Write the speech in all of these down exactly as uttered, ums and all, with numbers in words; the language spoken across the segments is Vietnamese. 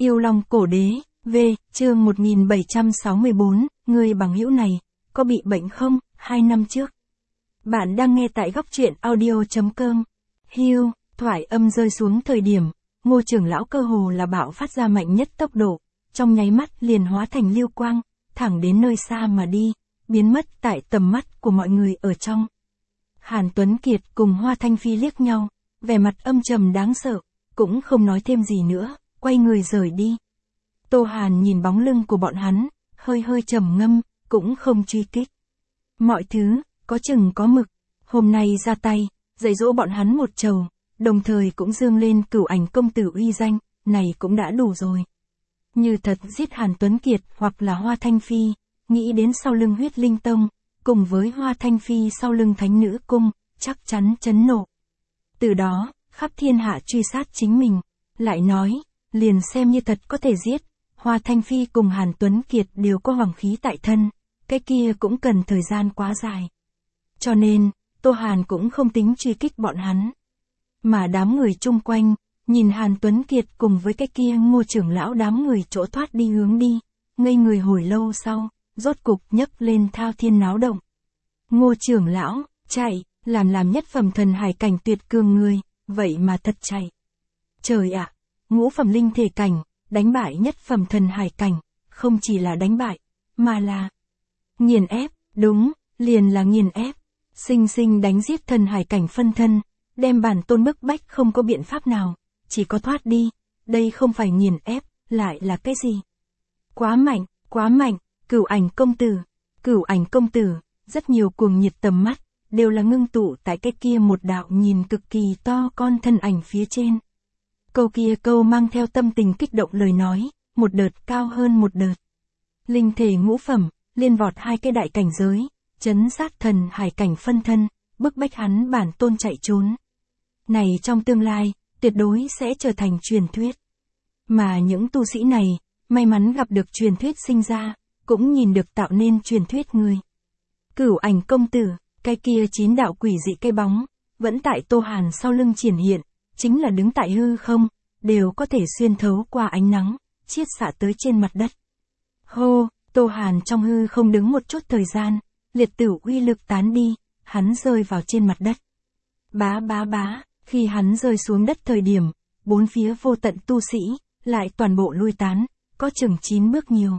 Yêu Long Cổ Đế, V, chương một nghìn bảy trăm sáu mươi bốn, người bằng hữu này, có bị bệnh không? Hai năm trước. Bạn đang nghe tại góc truyện audio.com. Hiu, thoại âm rơi xuống thời điểm, Ngô trưởng lão cơ hồ là bạo phát ra mạnh nhất tốc độ, trong nháy mắt liền hóa thành lưu quang, thẳng đến nơi xa mà đi, biến mất tại tầm mắt của mọi người ở trong. Hàn Tuấn Kiệt cùng Hoa Thanh Phi liếc nhau, vẻ mặt âm trầm đáng sợ, cũng không nói thêm gì nữa, quay người rời đi. Tô Hàn nhìn bóng lưng của bọn hắn, hơi hơi trầm ngâm, cũng không truy kích. Mọi thứ, có chừng có mực, hôm nay ra tay, dạy dỗ bọn hắn một trầu, đồng thời cũng dương lên Cửu Ảnh công tử uy danh, này cũng đã đủ rồi. Như thật giết Hàn Tuấn Kiệt hoặc là Hoa Thanh Phi, nghĩ đến sau lưng Huyết Linh Tông, cùng với Hoa Thanh Phi sau lưng Thánh Nữ Cung, chắc chắn chấn nộ. Từ đó, khắp thiên hạ truy sát chính mình, lại nói, liền xem như thật có thể giết, Hoa Thanh Phi cùng Hàn Tuấn Kiệt đều có hoàng khí tại thân, cái kia cũng cần thời gian quá dài. Cho nên, Tô Hàn cũng không tính truy kích bọn hắn. Mà đám người chung quanh, nhìn Hàn Tuấn Kiệt cùng với cái kia Ngô trưởng lão đám người chỗ thoát đi hướng đi, ngây người hồi lâu sau, rốt cục nhấc lên thao thiên náo động. Ngô trưởng lão, chạy, làm làm nhất phẩm thần hải cảnh tuyệt cường người, vậy mà thật chạy. Trời ạ, ngũ phẩm linh thể cảnh, đánh bại nhất phẩm thần hải cảnh, không chỉ là đánh bại, mà là nghiền ép, đúng, liền là nghiền ép, sinh sinh đánh giết thần hải cảnh phân thân, đem bản tôn bức bách không có biện pháp nào, chỉ có thoát đi, đây không phải nghiền ép, lại là cái gì? Quá mạnh, quá mạnh, Cửu Ảnh công tử, Cửu Ảnh công tử, rất nhiều cuồng nhiệt tầm mắt, đều là ngưng tụ tại cái kia một đạo nhìn cực kỳ to con thân ảnh phía trên. Câu kia câu mang theo tâm tình kích động lời nói, một đợt cao hơn một đợt. Linh thể ngũ phẩm, liên vọt hai cái đại cảnh giới, chấn sát thần hải cảnh phân thân, bức bách hắn bản tôn chạy trốn. Này trong tương lai, tuyệt đối sẽ trở thành truyền thuyết. Mà những tu sĩ này, may mắn gặp được truyền thuyết sinh ra, cũng nhìn được tạo nên truyền thuyết người. Cửu Ảnh công tử, cái kia chín đạo quỷ dị cây bóng, vẫn tại Tô Hàn sau lưng triển hiện, chính là đứng tại hư không, đều có thể xuyên thấu qua ánh nắng, chiết xạ tới trên mặt đất. Hô, Tô Hàn trong hư không đứng một chút thời gian, liệt tử uy lực tán đi, hắn rơi vào trên mặt đất. Bá bá bá, khi hắn rơi xuống đất thời điểm, bốn phía vô tận tu sĩ, lại toàn bộ lui tán, có chừng chín bước nhiều.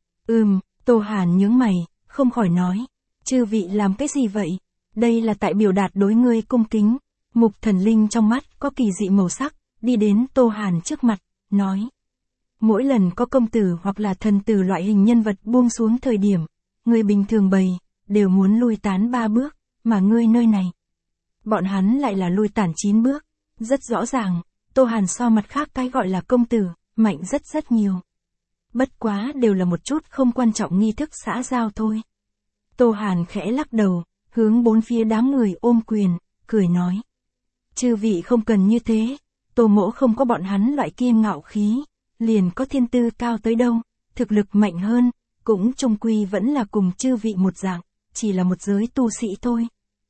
Ừm, Tô Hàn nhướng mày, không khỏi nói, chư vị làm cái gì vậy? Đây là tại biểu đạt đối ngươi cung kính. Mục Thần Linh trong mắt có kỳ dị màu sắc, đi đến Tô Hàn trước mặt, nói. Mỗi lần có công tử hoặc là thần tử loại hình nhân vật buông xuống thời điểm, người bình thường bày, đều muốn lui tán ba bước, mà ngươi nơi này. Bọn hắn lại là lui tản chín bước, rất rõ ràng, Tô Hàn so mặt khác cái gọi là công tử, mạnh rất rất nhiều. Bất quá đều là một chút không quan trọng nghi thức xã giao thôi. Tô Hàn khẽ lắc đầu, hướng bốn phía đám người ôm quyền, cười nói. Chư vị không cần như thế, Tô mỗ không có bọn hắn loại kia ngạo khí, liền có thiên tư cao tới đâu, thực lực mạnh hơn, cũng chung quy vẫn là cùng chư vị một dạng, chỉ là một giới tu sĩ thôi.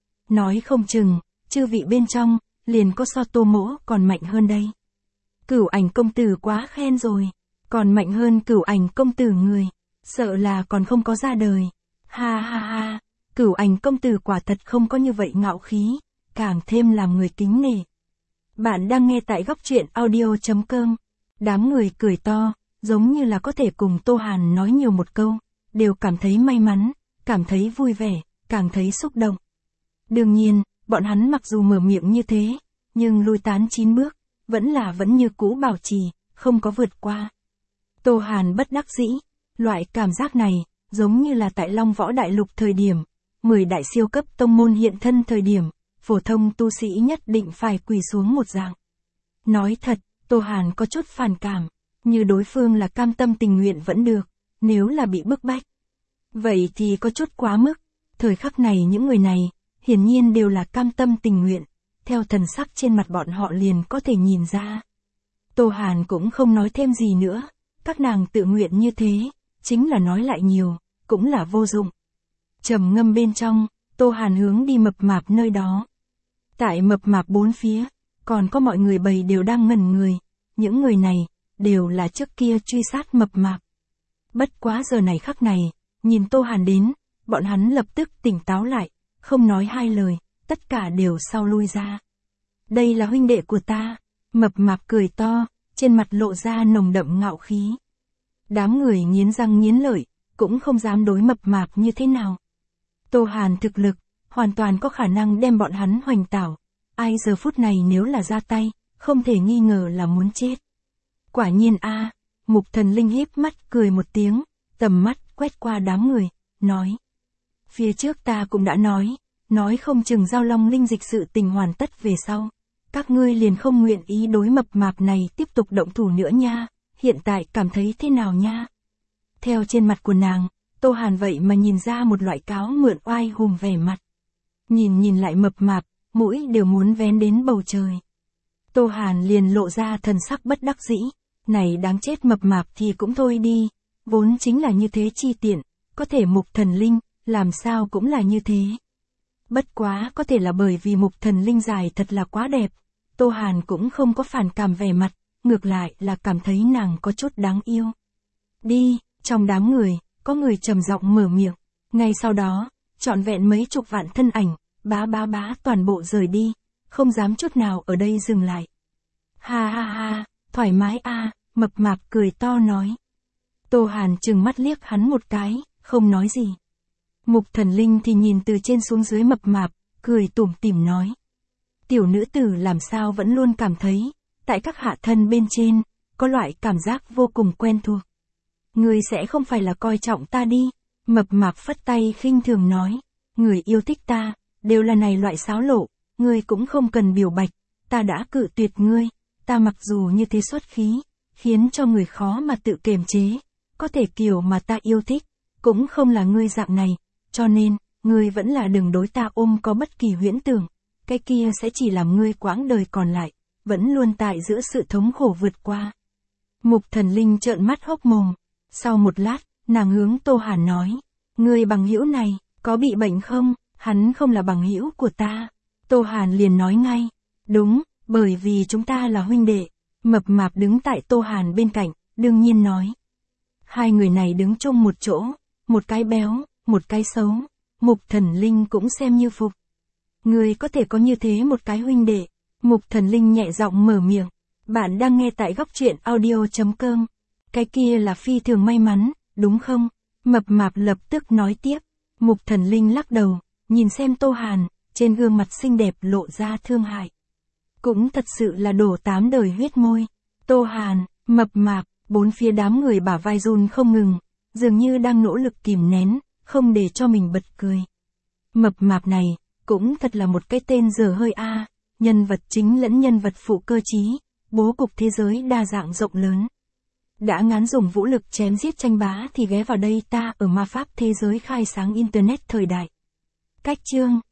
Nói không chừng, chư vị bên trong, liền có so Tô mỗ còn mạnh hơn đây. Cửu Ảnh công tử quá khen rồi, còn mạnh hơn Cửu Ảnh công tử người, sợ là còn không có ra đời. Ha ha ha, Cửu Ảnh công tử quả thật không có như vậy ngạo khí, càng thêm làm người kính nể. Bạn đang nghe tại góc truyện audio.com. Đám người cười to, giống như là có thể cùng Tô Hàn nói nhiều một câu, đều cảm thấy may mắn, cảm thấy vui vẻ, càng thấy xúc động. Đương nhiên, bọn hắn mặc dù mở miệng như thế, nhưng lui tán chín bước, vẫn là vẫn như cũ bảo trì, không có vượt qua. Tô Hàn bất đắc dĩ, loại cảm giác này, giống như là tại Long Võ Đại Lục thời điểm, mười đại siêu cấp tông môn hiện thân thời điểm, phổ thông tu sĩ nhất định phải quỳ xuống một dạng. Nói thật, Tô Hàn có chút phản cảm, như đối phương là cam tâm tình nguyện vẫn được, nếu là bị bức bách. Vậy thì có chút quá mức, thời khắc này những người này, hiển nhiên đều là cam tâm tình nguyện, theo thần sắc trên mặt bọn họ liền có thể nhìn ra. Tô Hàn cũng không nói thêm gì nữa, các nàng tự nguyện như thế, chính là nói lại nhiều, cũng là vô dụng. Trầm ngâm bên trong, Tô Hàn hướng đi mập mạp nơi đó. Tại mập mạp bốn phía, còn có mọi người bầy đều đang ngẩn người, những người này, đều là trước kia truy sát mập mạp. Bất quá giờ này khắc này, nhìn Tô Hàn đến, bọn hắn lập tức tỉnh táo lại, không nói hai lời, tất cả đều sau lui ra. Đây là huynh đệ của ta, mập mạp cười to, trên mặt lộ ra nồng đậm ngạo khí. Đám người nghiến răng nghiến lợi, cũng không dám đối mập mạp như thế nào. Tô Hàn thực lực, hoàn toàn có khả năng đem bọn hắn hoành tảo. Ai giờ phút này nếu là ra tay, không thể nghi ngờ là muốn chết. Quả nhiên a, Mục Thần Linh híp mắt cười một tiếng, tầm mắt quét qua đám người, nói. Phía trước ta cũng đã nói, nói không chừng giao long linh dịch sự tình hoàn tất về sau. Các ngươi liền không nguyện ý đối mập mạp này tiếp tục động thủ nữa nha, hiện tại cảm thấy thế nào nha? Theo trên mặt của nàng, Tô Hàn vậy mà nhìn ra một loại cáo mượn oai hùng vẻ mặt. Nhìn nhìn lại mập mạp, mũi đều muốn vén đến bầu trời. Tô Hàn liền lộ ra thần sắc bất đắc dĩ, này đáng chết mập mạp thì cũng thôi đi, vốn chính là như thế chi tiện, có thể Mục Thần Linh, làm sao cũng là như thế. Bất quá có thể là bởi vì Mục Thần Linh dài thật là quá đẹp, Tô Hàn cũng không có phản cảm vẻ mặt, ngược lại là cảm thấy nàng có chút đáng yêu. Đi, trong đám người, có người trầm giọng mở miệng, ngay sau đó, trọn vẹn mấy chục vạn thân ảnh, bá bá bá toàn bộ rời đi, không dám chút nào ở đây dừng lại. Ha ha ha, thoải mái a, mập mạp cười to nói. Tô Hàn trừng mắt liếc hắn một cái, không nói gì. Mục Thần Linh thì nhìn từ trên xuống dưới mập mạp, cười tủm tỉm nói. Tiểu nữ tử làm sao vẫn luôn cảm thấy, tại các hạ thân bên trên, có loại cảm giác vô cùng quen thuộc. Người sẽ không phải là coi trọng ta đi, mập mạp phất tay khinh thường nói. Người yêu thích ta, đều là này loại xáo lộ, ngươi cũng không cần biểu bạch, ta đã cự tuyệt ngươi, ta mặc dù như thế xuất khí, khiến cho người khó mà tự kiềm chế, có thể kiểu mà ta yêu thích, cũng không là ngươi dạng này, cho nên, ngươi vẫn là đừng đối ta ôm có bất kỳ huyễn tưởng, cái kia sẽ chỉ làm ngươi quãng đời còn lại, vẫn luôn tại giữa sự thống khổ vượt qua. Mục Thần Linh trợn mắt hốc mồm, sau một lát, nàng hướng Tô Hàn nói, ngươi bằng hữu này, có bị bệnh không? Hắn không là bằng hữu của ta. Tô Hàn liền nói ngay, đúng, bởi vì chúng ta là huynh đệ. Mập mạp đứng tại Tô Hàn bên cạnh, đương nhiên nói. Hai người này đứng chung một chỗ, một cái béo, một cái xấu, Mục Thần Linh cũng xem như phục. Người có thể có như thế một cái huynh đệ. Mục Thần Linh nhẹ giọng mở miệng, bạn đang nghe tại góc truyện audio chấm com. Cái kia là phi thường may mắn, đúng không? Mập mạp lập tức nói tiếp. Mục Thần Linh lắc đầu, nhìn xem Tô Hàn, trên gương mặt xinh đẹp lộ ra thương hại. Cũng thật sự là đổ tám đời huyết môi. Tô Hàn, mập mạp, bốn phía đám người bả vai run không ngừng, dường như đang nỗ lực kìm nén, không để cho mình bật cười. Mập mạp này, cũng thật là một cái tên dở hơi a, nhân vật chính lẫn nhân vật phụ cơ trí, bố cục thế giới đa dạng rộng lớn. Đã ngán dùng vũ lực chém giết tranh bá thì ghé vào đây ta ở ma pháp thế giới khai sáng internet thời đại. Cách chương